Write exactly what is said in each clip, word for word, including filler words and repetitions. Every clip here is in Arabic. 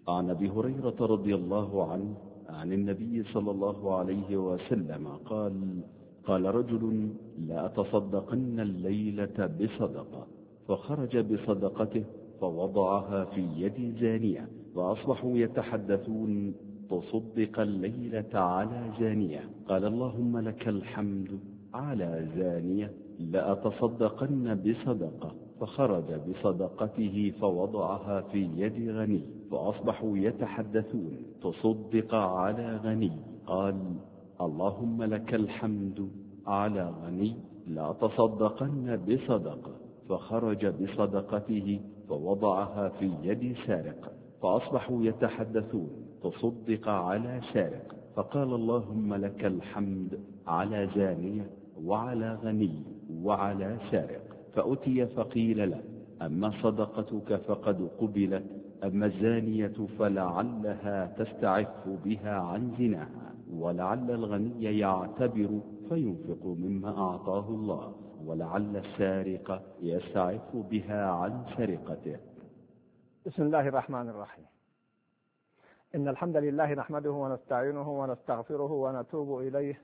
عن أبي هريرة رضي الله عنه عن النبي صلى الله عليه وسلم قال: قال رجل: لا أتصدقن الليلة بصدقة، فخرج بصدقته فوضعها في يد زانية، فأصبحوا يتحدثون: تصدق الليلة على زانية. قال: اللهم لك الحمد على زانية، لأتصدقن بصدقة، فخرج بصدقته فوضعها في يد غني، فأصبحوا يتحدثون: تصدق على غني. قال: اللهم لك الحمد على غني، لأتصدقن بصدقة، فخرج بصدقته فوضعها في يد سارق، فأصبحوا يتحدثون: تصدق على سارق. فقال: اللهم لك الحمد على زانية وعلى غني وعلى سارق. فأتي فقيل له: أما صدقتك فقد قبلت، أما الزانية فلعلها تستعف بها عن زناها، ولعل الغني يعتبر فينفق مما أعطاه الله، ولعل السارق يستعف بها عن سرقته. بسم الله الرحمن الرحيم. إن الحمد لله نحمده ونستعينه ونستغفره ونتوب إليه،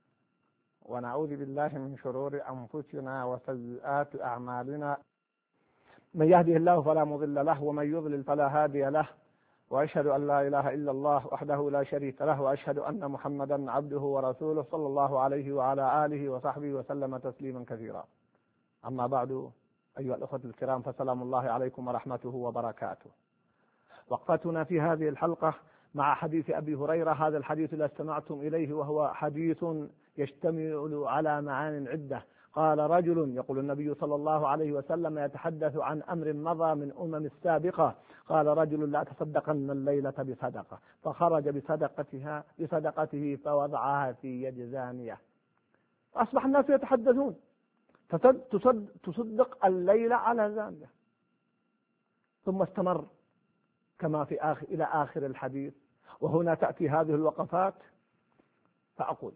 ونعوذ بالله من شرور أنفسنا وسيئات أعمالنا. من يهده الله فلا مضل له، ومن يضلل فلا هادي له، وأشهد أن لا إله إلا الله وحده لا شريك له، وأشهد أن محمدا عبده ورسوله صلى الله عليه وعلى آله وصحبه وسلم تسليما كثيرا. أما بعد، أيها الأخوة الكرام، فسلام الله عليكم ورحمته وبركاته. وقفتنا في هذه الحلقة مع حديث أبي هريرة. هذا الحديث الذي استمعتم إليه وهو حديث يشتمل على معان عدة. قال رجل، يقول النبي صلى الله عليه وسلم يتحدث عن أمر مضى من أمم السابقة، قال رجل: لا تصدقن الليلة بصدقة، فخرج بصدقتها بصدقته فوضعها في يد زانية. أصبح الناس يتحدثون: تصدق الليلة على زانية. ثم استمر كما في آخر إلى آخر الحديث. وهنا تأتي هذه الوقفات فأقول: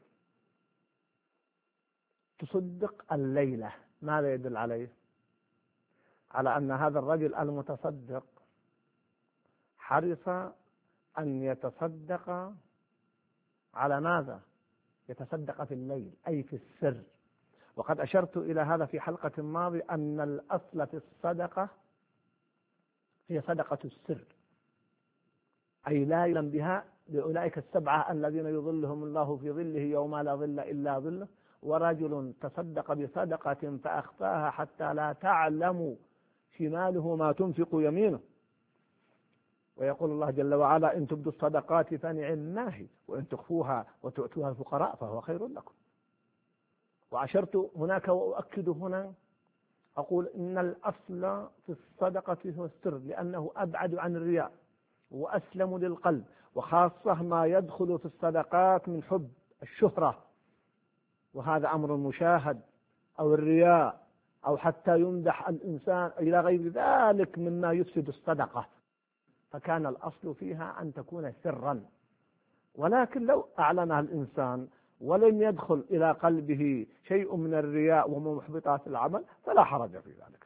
تصدق الليلة، ماذا يدل عليه؟ على أن هذا الرجل المتصدق حرص أن يتصدق على ماذا؟ يتصدق في الليل، أي في السر. وقد أشرت إلى هذا في حلقة ماضية، أن الأصل في الصدقة هي صدقة السر، أي لا يلم بها لأولئك السبعة الذين يظلهم الله في ظله يوم لا ظل إلا ظله. ورجل تصدق بصدقة فأخفاها حتى لا تعلم شماله ما تنفق يمينه. ويقول الله جل وعلا: إن تبدوا الصدقات فنعم ما هي، وإن تخفوها وتؤتوها الفقراء فهو خير لكم. وعشرت هناك وأؤكد هنا، أقول إن الأصل في الصدقة هو السر، لأنه أبعد عن الرياء وأسلم للقلب، وخاصة ما يدخل في الصدقات من حب الشهرة، وهذا أمر مشاهد، أو الرياء، أو حتى يمدح الإنسان إلى غير ذلك مما يفسد الصدقة. فكان الأصل فيها أن تكون سرا. ولكن لو أعلنها الإنسان ولم يدخل إلى قلبه شيء من الرياء ومن محبطات العمل فلا حرج في ذلك.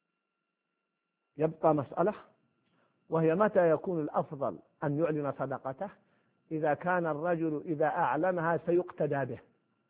يبقى مسألة، وهي متى يكون الأفضل أن يعلن صدقته؟ إذا كان الرجل إذا أعلنها سيقتدى به،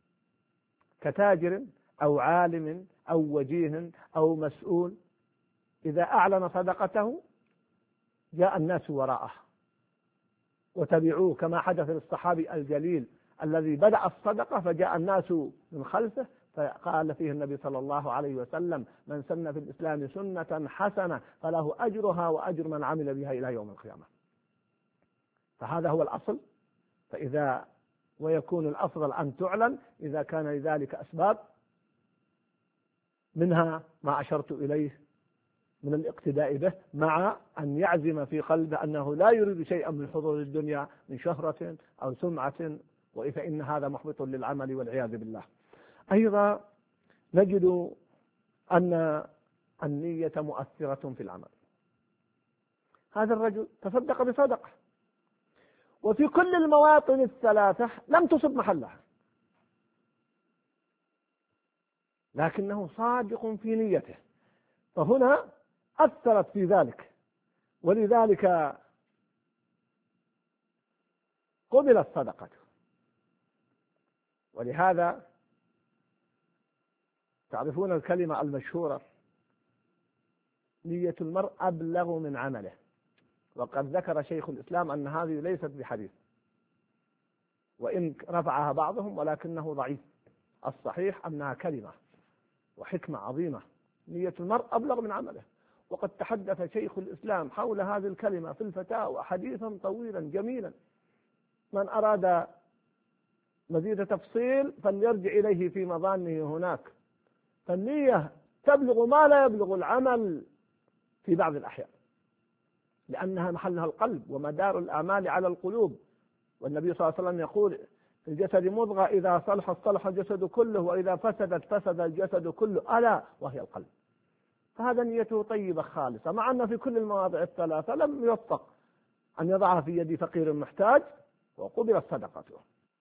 كتاجر أو عالم أو وجيه أو مسؤول. إذا أعلن صدقته جاء الناس وراءه وتبعوه، كما حدث للصحابي الجليل الذي بدأ الصدقة فجاء الناس من خلفه، فقال فيه النبي صلى الله عليه وسلم: من سن في الإسلام سنة حسنة فله أجرها وأجر من عمل بها إلى يوم القيامة. فهذا هو الأصل. فإذا ويكون الأفضل أن تعلن إذا كان لذلك أسباب، منها ما أشرت إليه من الاقتداء به، مع أن يعزم في قلبه أنه لا يريد شيئا من حظوظ الدنيا من شهرة أو سمعة، فإن هذا محبط للعمل والعياذ بالله. أيضا نجد أن النية مؤثرة في العمل. هذا الرجل تصدق بصدقة، وفي كل المواطن الثلاثة لم تصب محلها، لكنه صادق في نيته، فهنا أثرت في ذلك. ولذلك قبلت صدقته. ولهذا تعرفون الكلمة المشهورة: نية المرء أبلغ من عمله. وقد ذكر شيخ الإسلام أن هذه ليست بحديث، وإن رفعها بعضهم ولكنه ضعيف. الصحيح أنها كلمة وحكمة عظيمة: نية المرء أبلغ من عمله. وقد تحدث شيخ الإسلام حول هذه الكلمة في الفتاوى حديثا طويلا جميلا، من أراد مزيد تفصيل فليرجع إليه في مظانه هناك. فالنية تبلغ ما لا يبلغ العمل في بعض الأحيان، لأنها محلها القلب ومدار الأعمال على القلوب. والنبي صلى الله عليه وسلم يقول: في الجسد مضغة إذا صلحت صلح الجسد كله وإذا فسدت فسد الجسد كله، ألا وهي القلب. فهذا نيته طيبة خالصة، مع أن في كل المواضع الثلاثة لم يوفق أن يضعها في يد فقير محتاج وقبلت صدقته.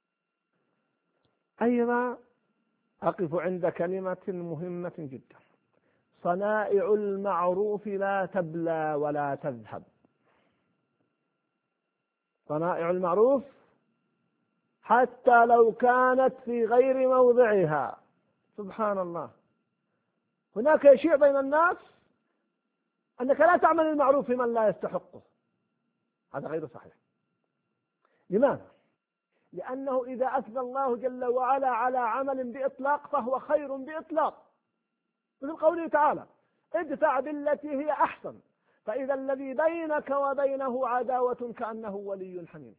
أيضا أقف عند كلمة مهمة جدا: صنائع المعروف لا تبلى ولا تذهب. صنائع المعروف حتى لو كانت في غير موضعها. سبحان الله، هناك يشيع بين الناس أنك لا تعمل المعروف لمن لا يستحقه. هذا غير صحيح. لماذا؟ لأنه إذا أثنى الله جل وعلا على عمل بإطلاق فهو خير بإطلاق، مثل قوله تعالى: ادفع بالتي هي أحسن فإذا الذي بينك وبينه عداوة كأنه ولي حميم.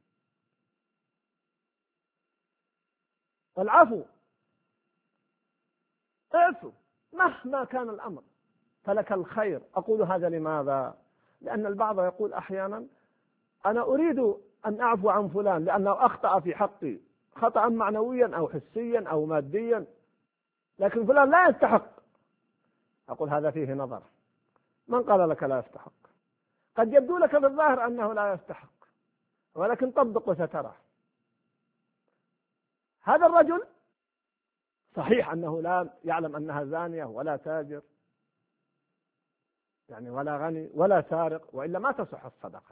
والعفو، اعفو مهما كان الأمر فلك الخير. أقول هذا لماذا؟ لأن البعض يقول أحيانا: أنا أريد أن أعفو عن فلان لأنه أخطأ في حقي خطأ معنويا أو حسيا أو ماديا، لكن فلان لا يستحق. أقول هذا فيه نظر. من قال لك لا يستحق؟ قد يبدو لك بالظاهر أنه لا يستحق، ولكن طبق وسترى. هذا الرجل صحيح أنه لا يعلم أنها زانية ولا تاجر يعني ولا غني ولا سارق، وإلا ما تصح الصدقة،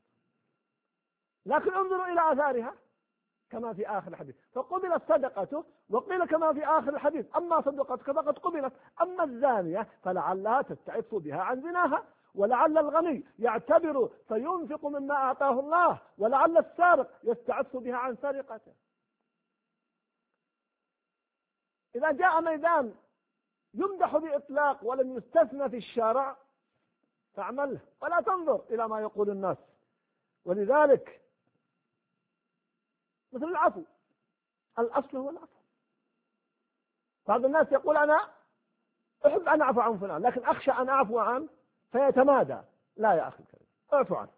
لكن انظروا إلى آثارها كما في آخر الحديث: فقبلت صدقته. وقيل كما في آخر الحديث: أما صدقتك فقد قبلت. أما الزانية فلعلها تستعف بها عن زناها، ولعل الغني يعتبر فينفق مما أعطاه الله، ولعل السارق يستعف بها عن سرقته. إذا جاء ميدان يمدح بإطلاق ولم يستثنى في الشارع فاعمله ولا تنظر إلى ما يقول الناس. ولذلك مثل العفو، الأصل هو العفو. بعض الناس يقول: أنا أحب أن أعفو عن فلان لكن أخشى أن أعفو عنه فيتمادى. لا يا أخي الكريم، اعفو عنه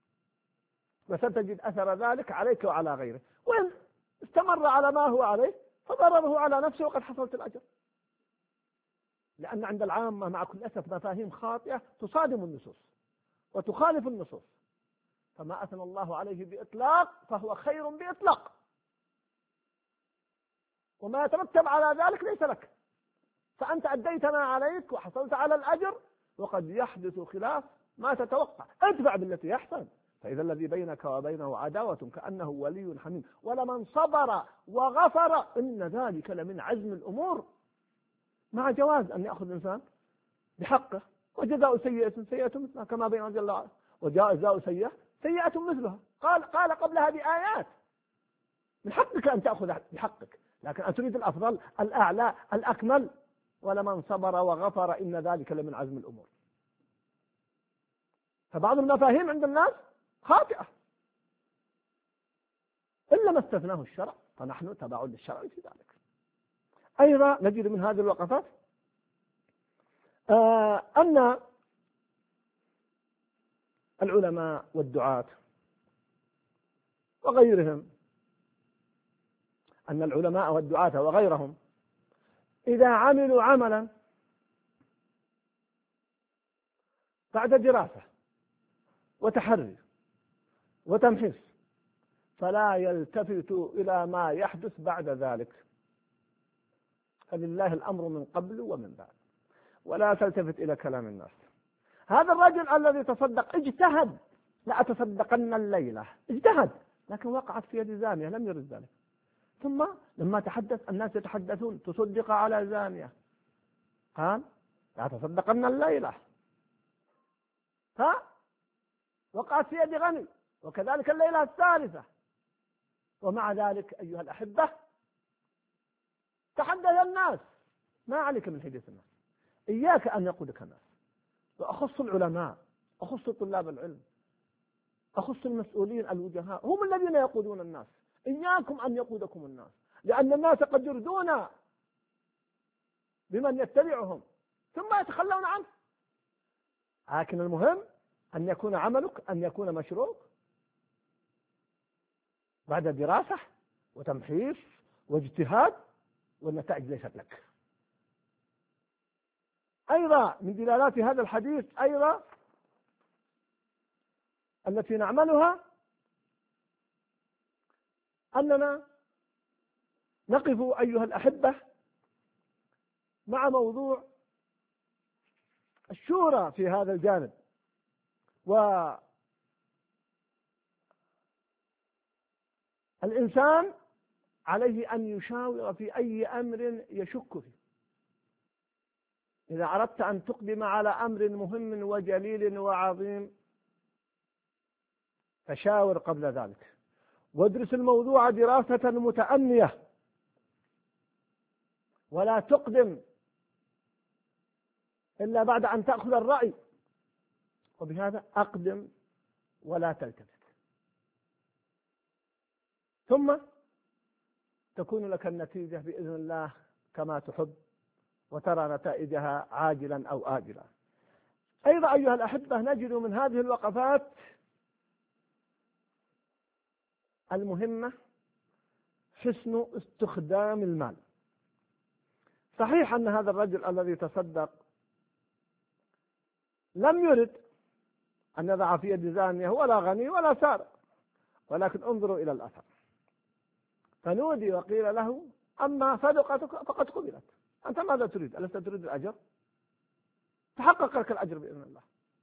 وستجد أثر ذلك عليك وعلى غيره، وإن استمر على ما هو عليه فضرره على نفسه وقد حصلت الأجر. لأن عند العامة مع كل أسف مفاهيم خاطئة تصادم النصوص وتخالف النصوص، فما أثنى الله عليه بإطلاق فهو خير بإطلاق، وما يترتب على ذلك ليس لك، فأنت أديت ما عليك وحصلت على الأجر، وقد يحدث خلاف ما تتوقع. ادفع بالتي أحسن فإذا الذي بينك وبينه عداوة كأنه ولي حميم. ولمن صبر وغفر إن ذلك لمن عزم الأمور، مع جواز أن يأخذ الإنسان بحقه. وجزاء سيئة سيئة مثلها كما بين جل وعلا، وجزاء سيئة سيئة مثلها. قال قال قبلها بآيات: من حقك أن تأخذ بحقك، لكن أن تريد الأفضل الأعلى الأكمل. ولمن صبر وغفر إن ذلك لمن عزم الأمور. فبعض المفاهيم عند الناس خاطئة إلا ما استثناه الشرع، فنحن تبع للشرع في ذلك. أيضا نجد من هذه الوقفات آه أن العلماء والدعاة وغيرهم أن العلماء والدعاة وغيرهم إذا عملوا عملا بعد دراسة وتحري وتمحيص فلا يلتفتوا إلى ما يحدث بعد ذلك، فلله الأمر من قبل ومن بعد، ولا تلتفت إلى كلام الناس. هذا الرجل الذي تصدق اجتهد: لا أتصدقن الليلة، اجتهد لكن وقعت في يد زانية لم يرد ذلك. ثم لما تحدث الناس يتحدثون تصدق على زانية، قال لا تصدقن الليلة، ها وقعت في يد غني، وكذلك الليلة الثالثة. ومع ذلك أيها الأحبة تحدث الناس، ما عليك من حديث الناس، إياك أن يقودك الناس. وأخص العلماء، أخص طلاب العلم، أخص المسؤولين الوجهاء، هم الذين يقودون الناس. إياكم أن يقودكم الناس، لأن الناس قد يردون بمن يتبعهم ثم يتخلون عنه. لكن المهم أن يكون عملك أن يكون مشروع بعد دراسة وتمحيص واجتهاد، والنتائج ليست لك. أيضا من دلالات هذا الحديث أيضا التي نعملها أننا نقف أيها الأحبة مع موضوع الشورى في هذا الجانب. والإنسان عليه أن يشاور في أي أمر يشك فيه. إذا أردت أن تقدم على أمر مهم وجليل وعظيم فشاور قبل ذلك، وادرس الموضوع دراسة متأنية، ولا تقدم إلا بعد أن تأخذ الرأي. وبهذا أقدم ولا تلتفت، ثم تكون لك النتيجة بإذن الله كما تحب، وترى نتائجها عاجلا أو آجلا. أيضا أيها الأحبة نجد من هذه الوقفات المهمة حسن استخدام المال. صحيح أن هذا الرجل الذي تصدق لم يرد أن يضع في يد زانية ولا غني ولا سارق، ولكن انظروا إلى الأثر. فنودي وقيل له أما صدقتك فقد قبلت، أنت ماذا تريد؟ ألست تريد الأجر؟ تحقق لك الأجر بإذن الله،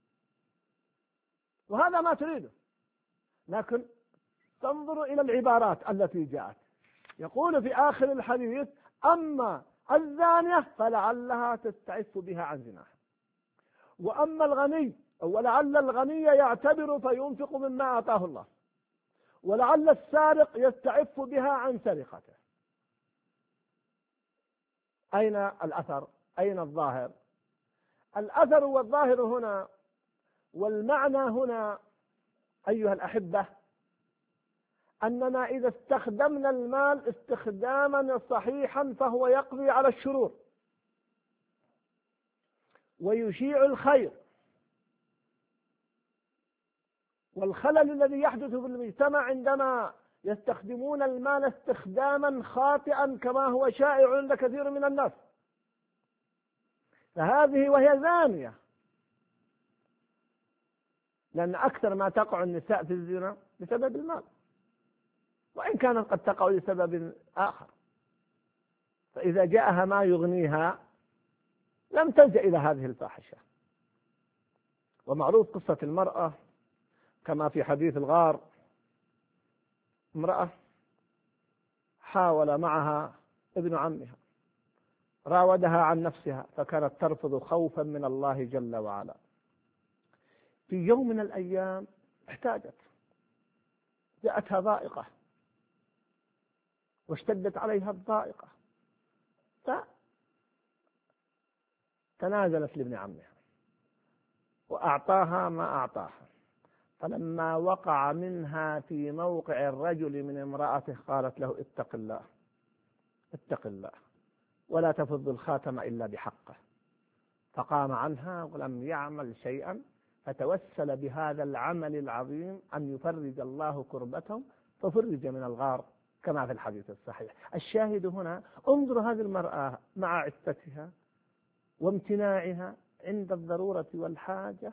وهذا ما تريده. لكن تنظروا إلى العبارات التي جاءت، يقول في آخر الحديث أما الزانية فلعلها تستعف بها عن زناها، وأما الغني ولعل الغني يعتبر فينفق مما أعطاه الله، ولعل السارق يستعف بها عن سرقته. أين الأثر؟ أين الظاهر؟ الأثر والظاهر هنا والمعنى هنا أيها الأحبة أننا إذا استخدمنا المال استخداما صحيحا فهو يقضي على الشرور ويشيع الخير. والخلل الذي يحدث في المجتمع عندما يستخدمون المال استخداما خاطئا كما هو شائع عند كثير من الناس، فهذه وهي زانية، لأن أكثر ما تقع النساء في الزنا بسبب المال، وإن كانت قد تقع لسبب آخر، فإذا جاءها ما يغنيها لم تلجأ إلى هذه الفاحشة. ومعروف قصة المرأة كما في حديث الغار، امرأة حاول معها ابن عمها، راودها عن نفسها فكانت ترفض خوفا من الله جل وعلا. في يوم من الأيام احتاجت، جاءتها ضائقة واشتدت عليها الضائقة، فتنازلت لابن عمها وأعطاها ما أعطاها. فلما وقع منها في موقع الرجل من امرأته قالت له اتق الله اتق الله ولا تفض الخاتم إلا بحقه، فقام عنها ولم يعمل شيئا، فتوسل بهذا العمل العظيم أن يفرج الله كربتهم ففرج من الغار كما في الحديث الصحيح. الشاهد هنا انظر هذه المرأة مع عفتها وامتناعها عند الضرورة والحاجة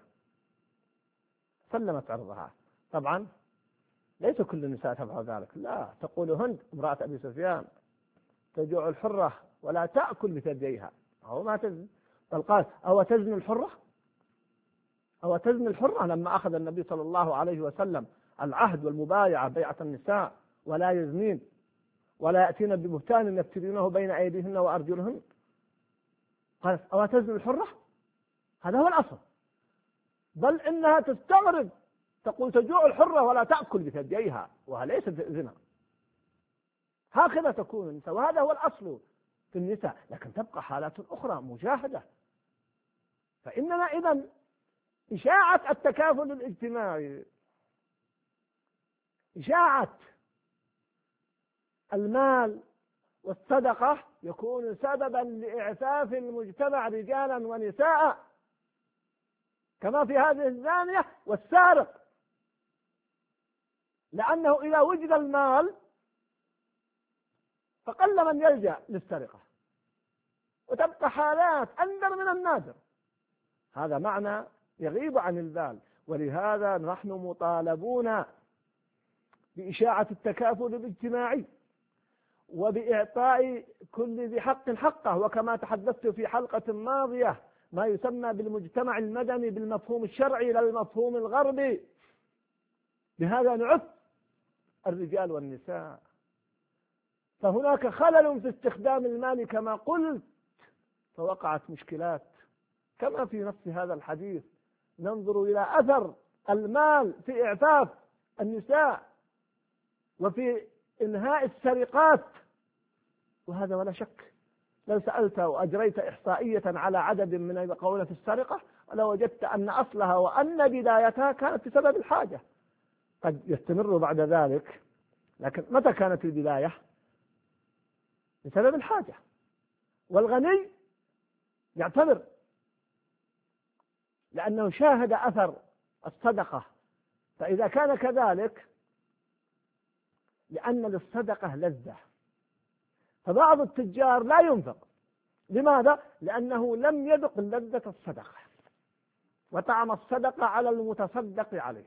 سلمت عرضها. طبعا ليس كل النساء تفعل ذلك، لا، تقول هند امرأة أبي سفيان تجوع الحرة ولا تأكل بثديها، أو ما تزن، بل قال أو تزن الحرة أو تزن الحرة لما أخذ النبي صلى الله عليه وسلم العهد والمبايعة بيعة النساء، ولا يزنين ولا يأتين ببهتان يفترينه بين أيديهن وأرجلهن. قالت أو تزن الحرة؟ هذا هو الأصل، بل إنها تستغرب تقول تجوع الحرة ولا تأكل بثدييها، وهذا ليس زنا. هكذا تكون النساء، وهذا هو الأصل في النساء. لكن تبقى حالات أخرى مجاهدة. فإننا إذن إشاعة التكافل الاجتماعي، إشاعة المال والصدقة يكون سببا لإعفاف المجتمع رجالا ونساء، كما في هذه الزانية والسارق، لأنه إذا وجد المال فقل من يلجأ للسرقة، وتبقى حالات أندر من النادر. هذا معنى يغيب عن البال. ولهذا نحن مطالبون بإشاعة التكافل الاجتماعي وبإعطاء كل ذي حق حقه، وكما تحدثت في حلقة ماضية ما يسمى بالمجتمع المدني بالمفهوم الشرعي لا المفهوم الغربي. بهذا نعف الرجال والنساء. فهناك خلل في استخدام المال كما قلت، فوقعت مشكلات كما في نفس هذا الحديث. ننظر إلى أثر المال في إعفاف النساء وفي إنهاء السرقات، وهذا ولا شك لو سألت وأجريت إحصائية على عدد من يقعون في السرقة ولو وجدت أن أصلها وأن بدايتها كانت بسبب الحاجة. قد يستمر بعد ذلك، لكن متى كانت البداية؟ بسبب الحاجة. والغني يعتبر لأنه شاهد أثر الصدقة. فإذا كان كذلك، لأن للصدقة لذة، فبعض التجار لا ينفق. لماذا؟ لأنه لم يذق لذة الصدقة وطعم الصدقة على المتصدق عليه.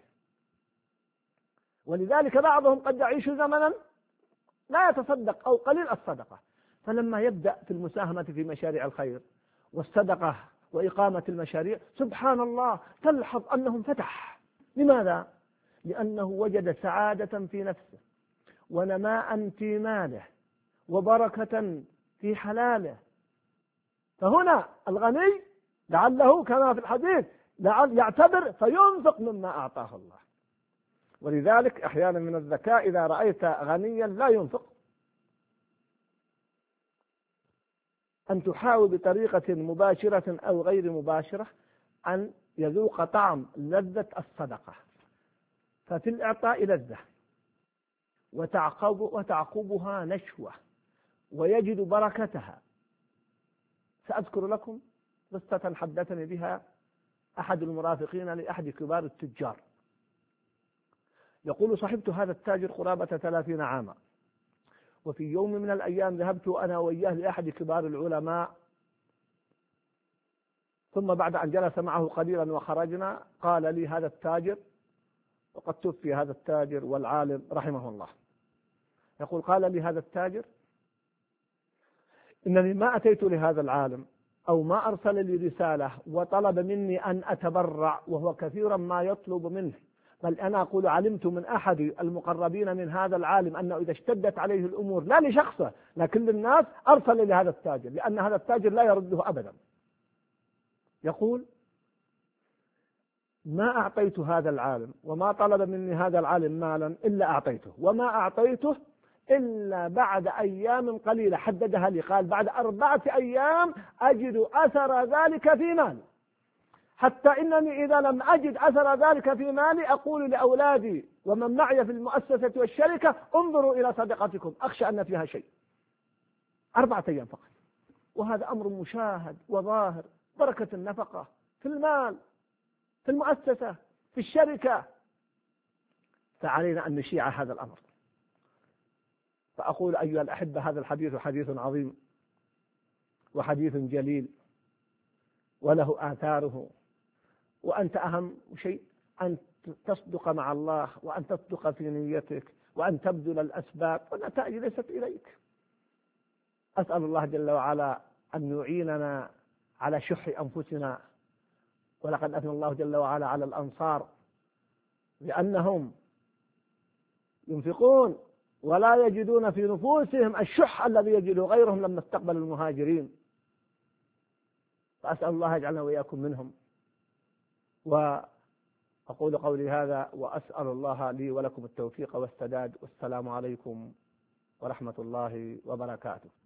ولذلك بعضهم قد يعيش زمنا لا يتصدق أو قليل الصدقة، فلما يبدأ في المساهمة في مشاريع الخير والصدقة وإقامة المشاريع، سبحان الله تلحظ أنه انفتح. لماذا؟ لأنه وجد سعادة في نفسه ونماء في ماله وبركة في حلاله. فهنا الغني لعله كما في الحديث لعل يعتبر فينفق مما أعطاه الله. ولذلك أحيانا من الذكاء إذا رأيت غنيا لا ينفق أن تحاول بطريقة مباشرة أو غير مباشرة أن يذوق طعم لذة الصدقة. ففي الإعطاء لذة وتعقب وتعقبها نشوة ويجد بركتها. سأذكر لكم قصة حدثني بها أحد المرافقين لأحد كبار التجار. يقول صحبت هذا التاجر قرابة ثلاثين عاما، وفي يوم من الأيام ذهبت أنا وإياه لأحد كبار العلماء، ثم بعد أن جلس معه قليلا وخرجنا قال لي هذا التاجر، وقد توفي هذا التاجر والعالم رحمه الله، يقول قال لي هذا التاجر إنني ما أتيت لهذا العالم أو ما أرسل لي رسالة وطلب مني أن أتبرع، وهو كثيرا ما يطلب منه، بل أنا أقول علمت من أحد المقربين من هذا العالم أنه إذا اشتدت عليه الأمور لا لشخصه لكن للناس أرسل لهذا التاجر، لأن هذا التاجر لا يرده أبدا. يقول ما أعطيت هذا العالم وما طلب مني هذا العالم مالا إلا أعطيته، وما أعطيته إلا بعد أيام قليلة حددها لي، قال بعد أربعة أيام أجد أثر ذلك في مالي، حتى إنني إذا لم أجد أثر ذلك في مالي أقول لأولادي ومن معي في المؤسسة والشركة انظروا إلى صدقتكم أخشى أن فيها شيء. أربعة أيام فقط، وهذا أمر مشاهد وظاهر، بركة النفقة في المال في المؤسسة في الشركة. فعلينا أن نشيع هذا الأمر. فأقول أيها الأحبة هذا الحديث حديث عظيم وحديث جليل وله آثاره، وأنت أهم شيء أن تصدق مع الله وأن تصدق في نيتك وأن تبذل الأسباب والنتائج ليست إليك. أسأل الله جل وعلا أن يعيننا على شح أنفسنا، ولقد أثنى الله جل وعلا على الأنصار لأنهم ينفقون ولا يجدون في نفوسهم الشح الذي يجده غيرهم لما استقبلوا المهاجرين. فأسأل الله يجعلنا وإياكم منهم. وأقول قولي هذا وأسأل الله لي ولكم التوفيق والسداد. والسلام عليكم ورحمة الله وبركاته.